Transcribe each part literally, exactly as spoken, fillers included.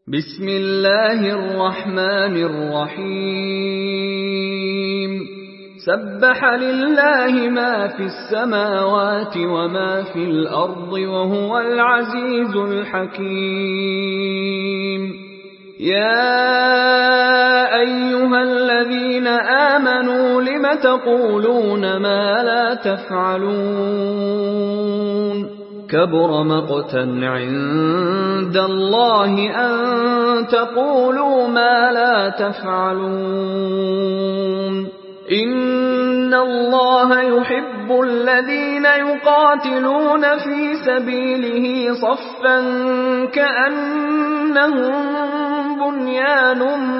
بسم الله الرحمن الرحيم سبح لله ما في السماوات وما في الأرض وهو العزيز الحكيم يا أيها الذين آمنوا لم تقولون ما لا تفعلون كبر مقتا عند الله أن تقولوا ما لا تفعلون إن الله يحب الذين يقاتلون في سبيله صفا كأنهم بنيان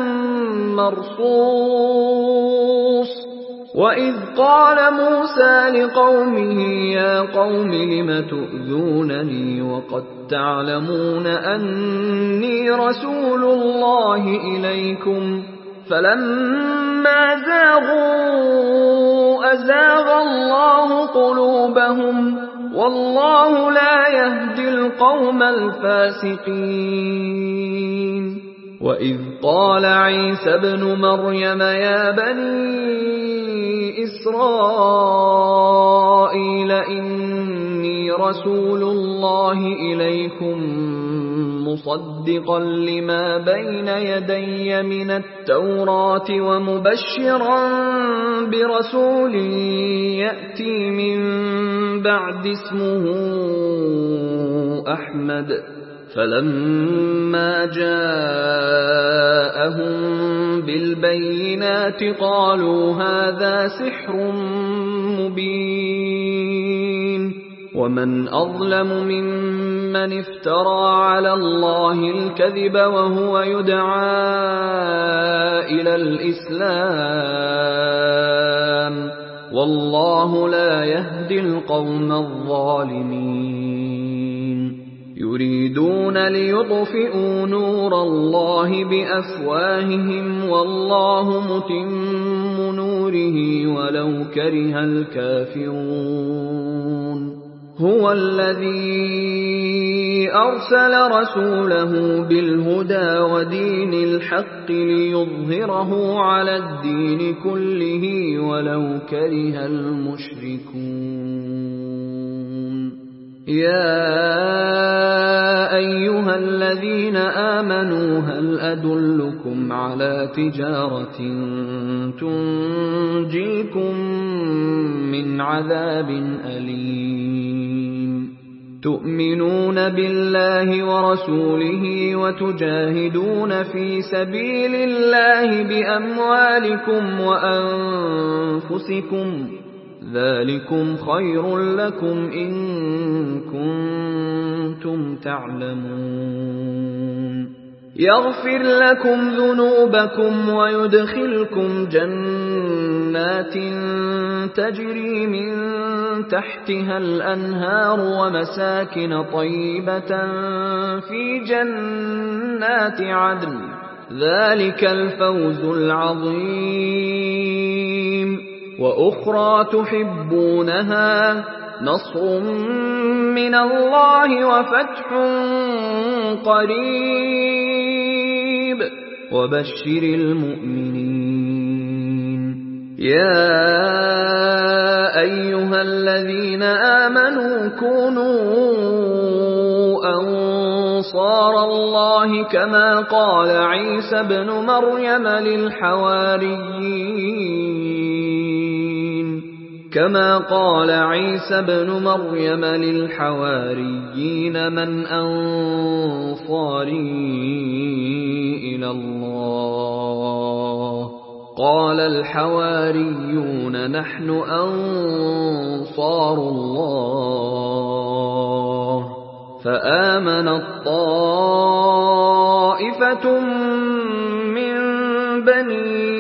مرصوص وإذ قال موسى لقومه يا قوم لم تؤذونني وقد تعلمون أني رسول الله إليكم فلما زاغوا أزاغ الله قلوبهم والله لا يهدي القوم الفاسقين وإذ قال عيسى ابن مريم يا بني إسرائيل إني رسول الله إليكم مصدقا لما بين يدي من التوراة ومبشرا برسول يأتي من بعد اسمه أحمد فلما جاءهم بالبينات قالوا هذا سحر مبين ومن أظلم ممن افترى على الله الكذب وهو يدعى إلى الإسلام والله لا يهدي القوم الظالمين يريدون ليطفئوا نور الله بأفواههم والله متم نوره ولو كره الكافرون هو الذي أرسل رسوله بالهدى ودين الحق ليظهره على الدين كله ولو كره المشركون يا أيها الذين آمنوا هل أدلكم على تجارة تنجيكم من عذاب أليم تؤمنون بالله ورسوله وتجاهدون في سبيل الله بأموالكم وأنفسكم ذلكم خير لكم إن كنتم تعلمون يغفر لكم ذنوبكم ويدخلكم جنات تجري من تحتها الأنهار ومساكن طيبة في جنات عدن ذلك الفوز العظيم وأخرى تحبونها نصر من الله وفتح قريب وبشر المؤمنين يا أيها الذين آمنوا كونوا أنصار الله كما قال عيسى ابن مريم للحواريين كما قال عيسى ابن مريم للحواريين من أنصاري إلى الله قال الحواريون نحن أنصار الله فآمنت طائفة من بني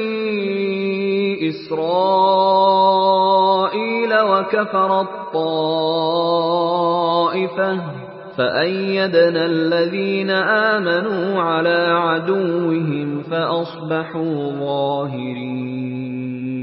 إسرائيل وكفرت طائفة فأيدنا الذين آمنوا على عدوهم فأصبحوا ظاهرين